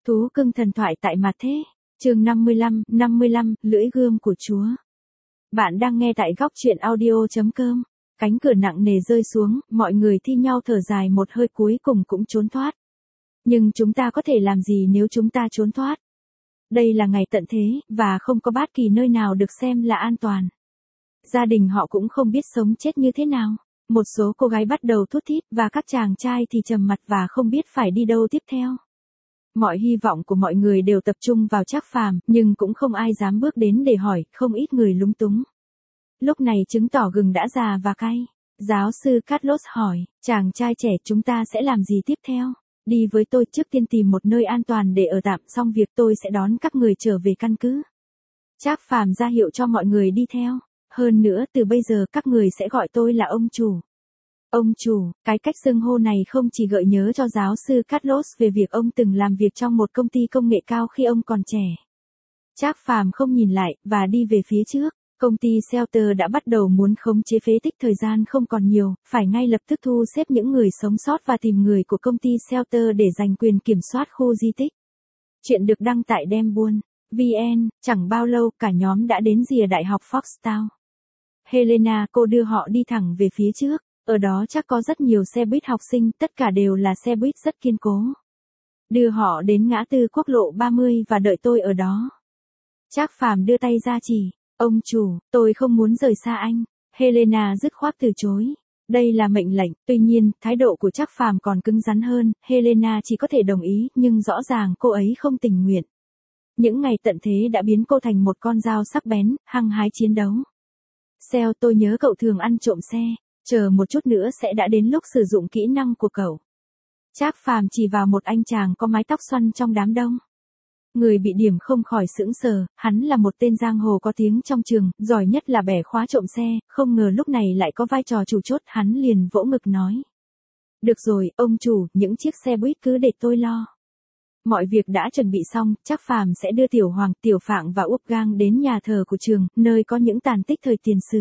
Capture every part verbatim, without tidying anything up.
Thú cưng thần thoại tại Mặt Thế, chương năm mươi lăm, năm mươi lăm, lưỡi gươm của Chúa. Bạn đang nghe tại góc truyện audio chấm com. Cánh cửa nặng nề rơi xuống, mọi người thi nhau thở dài một hơi cuối cùng cũng trốn thoát. Nhưng chúng ta có thể làm gì nếu chúng ta trốn thoát? Đây là ngày tận thế, và không có bất kỳ nơi nào được xem là an toàn. Gia đình họ cũng không biết sống chết như thế nào. Một số cô gái bắt đầu thút thít và các chàng trai thì trầm mặt và không biết phải đi đâu tiếp theo. Mọi hy vọng của mọi người đều tập trung vào Trác Phàm, nhưng cũng không ai dám bước đến để hỏi, không ít người lúng túng. Lúc này chứng tỏ gừng đã già và cay. Giáo sư Carlos hỏi, chàng trai trẻ chúng ta sẽ làm gì tiếp theo? Đi với tôi, trước tiên tìm một nơi an toàn để ở tạm, xong việc tôi sẽ đón các người trở về căn cứ. Trác Phàm ra hiệu cho mọi người đi theo. Hơn nữa từ bây giờ các người sẽ gọi tôi là ông chủ. Ông chủ, cái cách xưng hô này không chỉ gợi nhớ cho giáo sư Carlos về việc ông từng làm việc trong một công ty công nghệ cao khi ông còn trẻ. Trác Phàm không nhìn lại, và đi về phía trước. Công ty Shelter đã bắt đầu muốn khống chế phế tích, thời gian không còn nhiều, phải ngay lập tức thu xếp những người sống sót và tìm người của công ty Shelter để giành quyền kiểm soát khu di tích. Chuyện được đăng tại Dem Buôn vê en, chẳng bao lâu cả nhóm đã đến rìa đại học Foxtown. Helena, cô đưa họ đi thẳng về phía trước. Ở đó chắc có rất nhiều xe buýt học sinh, tất cả đều là xe buýt rất kiên cố. Đưa họ đến ngã tư quốc lộ ba mươi và đợi tôi ở đó. Trác Phàm đưa tay ra chỉ, ông chủ, tôi không muốn rời xa anh. Helena dứt khoát từ chối. Đây là mệnh lệnh, tuy nhiên, thái độ của Trác Phàm còn cứng rắn hơn, Helena chỉ có thể đồng ý, nhưng rõ ràng cô ấy không tình nguyện. Những ngày tận thế đã biến cô thành một con dao sắc bén, hăng hái chiến đấu. Sel, tôi nhớ cậu thường ăn trộm xe. Chờ một chút nữa sẽ đã đến lúc sử dụng kỹ năng của cậu. Trác Phàm chỉ vào một anh chàng có mái tóc xoăn trong đám đông. Người bị điểm không khỏi sững sờ, hắn là một tên giang hồ có tiếng trong trường, giỏi nhất là bẻ khóa trộm xe, không ngờ lúc này lại có vai trò chủ chốt, hắn liền vỗ ngực nói. Được rồi, ông chủ, những chiếc xe buýt cứ để tôi lo. Mọi việc đã chuẩn bị xong, Trác Phàm sẽ đưa Tiểu Hoàng, Tiểu Phạng và Úc Gang đến nhà thờ của trường, nơi có những tàn tích thời tiền sử.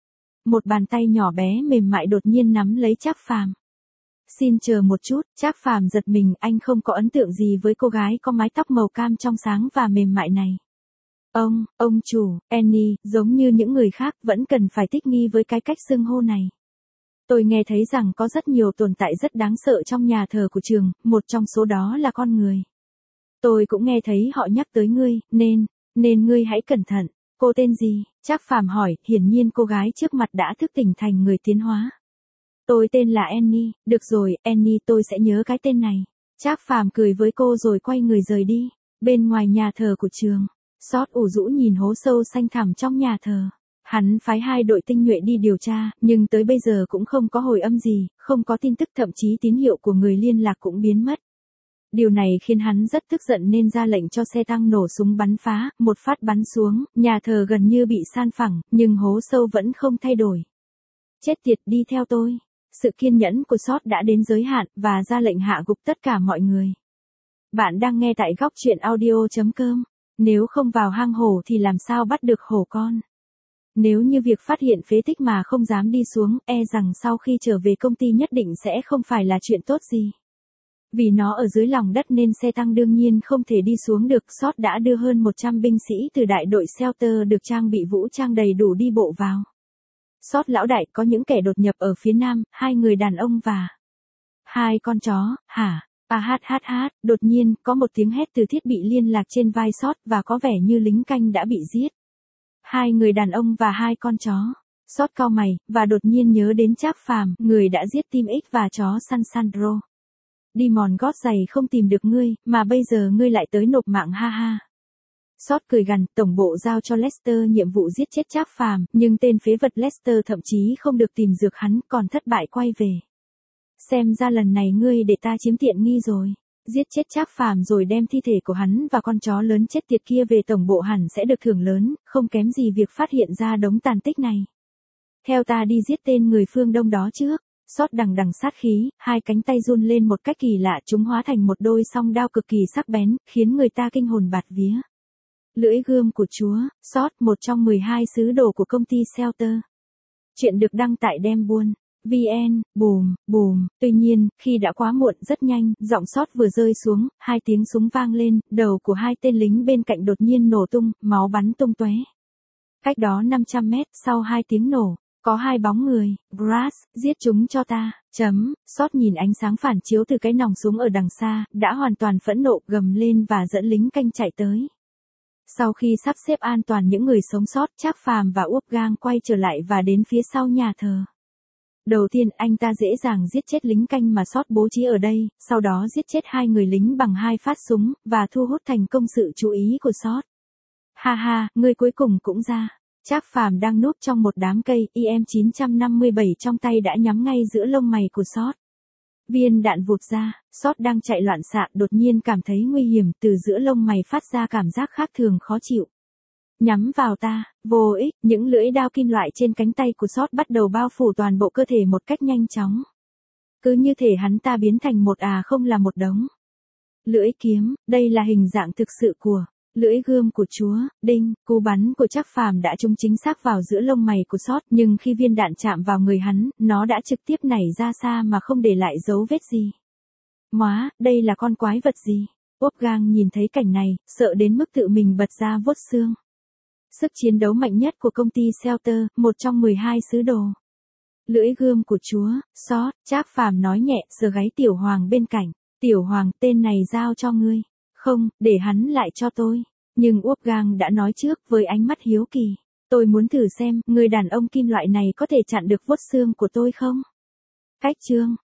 Một bàn tay nhỏ bé mềm mại đột nhiên nắm lấy Trác Phàm. Xin chờ một chút, Trác Phàm giật mình, anh không có ấn tượng gì với cô gái có mái tóc màu cam trong sáng và mềm mại này. Ông, ông chủ, Annie, giống như những người khác, vẫn cần phải thích nghi với cái cách xưng hô này. Tôi nghe thấy rằng có rất nhiều tồn tại rất đáng sợ trong nhà thờ của trường, một trong số đó là con người. Tôi cũng nghe thấy họ nhắc tới ngươi, nên, nên ngươi hãy cẩn thận. Cô tên gì? Trác Phàm hỏi, hiển nhiên cô gái trước mặt đã thức tỉnh thành người tiến hóa. Tôi tên là Annie, được rồi, Annie, tôi sẽ nhớ cái tên này. Trác Phàm cười với cô rồi quay người rời đi. Bên ngoài nhà thờ của trường, Sót ủ rũ nhìn hố sâu xanh thẳm trong nhà thờ. Hắn phái hai đội tinh nhuệ đi điều tra, nhưng tới bây giờ cũng không có hồi âm gì, không có tin tức, thậm chí tín hiệu của người liên lạc cũng biến mất. Điều này khiến hắn rất tức giận nên ra lệnh cho xe tăng nổ súng bắn phá, một phát bắn xuống, nhà thờ gần như bị san phẳng, nhưng hố sâu vẫn không thay đổi. Chết tiệt, đi theo tôi. Sự kiên nhẫn của Sót đã đến giới hạn, và ra lệnh hạ gục tất cả mọi người. Bạn đang nghe tại góc truyện audio chấm com. Nếu không vào hang hổ thì làm sao bắt được hổ con? Nếu như việc phát hiện phế tích mà không dám đi xuống, e rằng sau khi trở về công ty nhất định sẽ không phải là chuyện tốt gì. Vì nó ở dưới lòng đất nên xe tăng đương nhiên không thể đi xuống được. Sót đã đưa hơn một trăm binh sĩ từ đại đội Shelter được trang bị vũ trang đầy đủ đi bộ vào. Sót lão đại, có những kẻ đột nhập ở phía nam, hai người đàn ông và hai con chó, hả? À hát hát hát, đột nhiên, có một tiếng hét từ thiết bị liên lạc trên vai Sót và có vẻ như lính canh đã bị giết. Hai người đàn ông và hai con chó. Sót cau mày, và đột nhiên nhớ đến Trác Phàm, người đã giết Tim X và chó săn Sandro. Đi mòn gót giày không tìm được ngươi, mà bây giờ ngươi lại tới nộp mạng, ha ha. Sót cười gằn, tổng bộ giao cho Lester nhiệm vụ giết chết Trác Phàm, nhưng tên phế vật Lester thậm chí không được tìm dược hắn, còn thất bại quay về. Xem ra lần này ngươi để ta chiếm tiện nghi rồi. Giết chết Trác Phàm rồi đem thi thể của hắn và con chó lớn chết tiệt kia về tổng bộ hẳn sẽ được thưởng lớn, không kém gì việc phát hiện ra đống tàn tích này. Theo ta đi giết tên người phương Đông đó trước. Sót đằng đằng sát khí, hai cánh tay run lên một cách kỳ lạ, chúng hóa thành một đôi song đao cực kỳ sắc bén, khiến người ta kinh hồn bạt vía. Lưỡi gươm của Chúa, Sót, một trong mười hai sứ đồ của công ty Shelter. Chuyện được đăng tại Dem Buôn vn, bùm, bùm, tuy nhiên, khi đã quá muộn rất nhanh, giọng sót vừa rơi xuống, hai tiếng súng vang lên, đầu của hai tên lính bên cạnh đột nhiên nổ tung, máu bắn tung tóe. Cách đó năm trăm mét, sau hai tiếng nổ, có hai bóng người, Brass, giết chúng cho ta, chấm, sót nhìn ánh sáng phản chiếu từ cái nòng súng ở đằng xa, đã hoàn toàn phẫn nộ, gầm lên và dẫn lính canh chạy tới. Sau khi sắp xếp an toàn những người sống sót, Trác Phàm và Wolfgang quay trở lại và đến phía sau nhà thờ. Đầu tiên anh ta dễ dàng giết chết lính canh mà sót bố trí ở đây, sau đó giết chết hai người lính bằng hai phát súng, và thu hút thành công sự chú ý của sót. Ha ha, người cuối cùng cũng ra. Trác Phàm đang núp trong một đám cây, i em chín năm bảy trong tay đã nhắm ngay giữa lông mày của sót. Viên đạn vụt ra, sót đang chạy loạn xạ đột nhiên cảm thấy nguy hiểm, từ giữa lông mày phát ra cảm giác khác thường khó chịu. Nhắm vào ta, vô ích, những lưỡi đao kim loại trên cánh tay của sót bắt đầu bao phủ toàn bộ cơ thể một cách nhanh chóng. Cứ như thể hắn ta biến thành một à không là một đống. Lưỡi kiếm, đây là hình dạng thực sự của lưỡi gươm của Chúa. Đinh, cú bắn của Trác Phàm đã trúng chính xác vào giữa lông mày của sót, nhưng khi viên đạn chạm vào người hắn, nó đã trực tiếp nảy ra xa mà không để lại dấu vết gì. Móa, đây là con quái vật gì? Wolfgang nhìn thấy cảnh này, sợ đến mức tự mình bật ra vuốt xương. Sức chiến đấu mạnh nhất của công ty Shelter, một trong mười hai sứ đồ. Lưỡi gươm của Chúa, sót, Trác Phàm nói nhẹ, sờ gáy Tiểu Hoàng bên cạnh. Tiểu Hoàng, tên này giao cho ngươi. Không, để hắn lại cho tôi. Nhưng Wolfgang đã nói trước với ánh mắt hiếu kỳ. Tôi muốn thử xem, người đàn ông kim loại này có thể chặn được vuốt xương của tôi không? Cách chương.